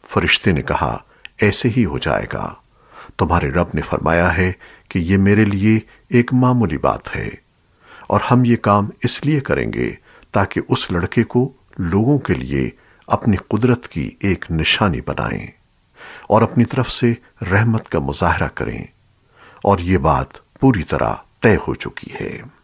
फरिश्ते ने कहा, ऐसे ही हो जाएगा। तुम्हारे रब ने फरमाया है कि ये मेरे लिए एक मामूली बात है, और हम ये काम इसलिए करेंगे ताकि उस लड़के को लोगों के लिए अपनी कुदरत की एक निशानी बनाएं और अपनी तरफ से रहमत का मुजाहरा करें, और ये बात पूरी तरह तय हो चुकी है।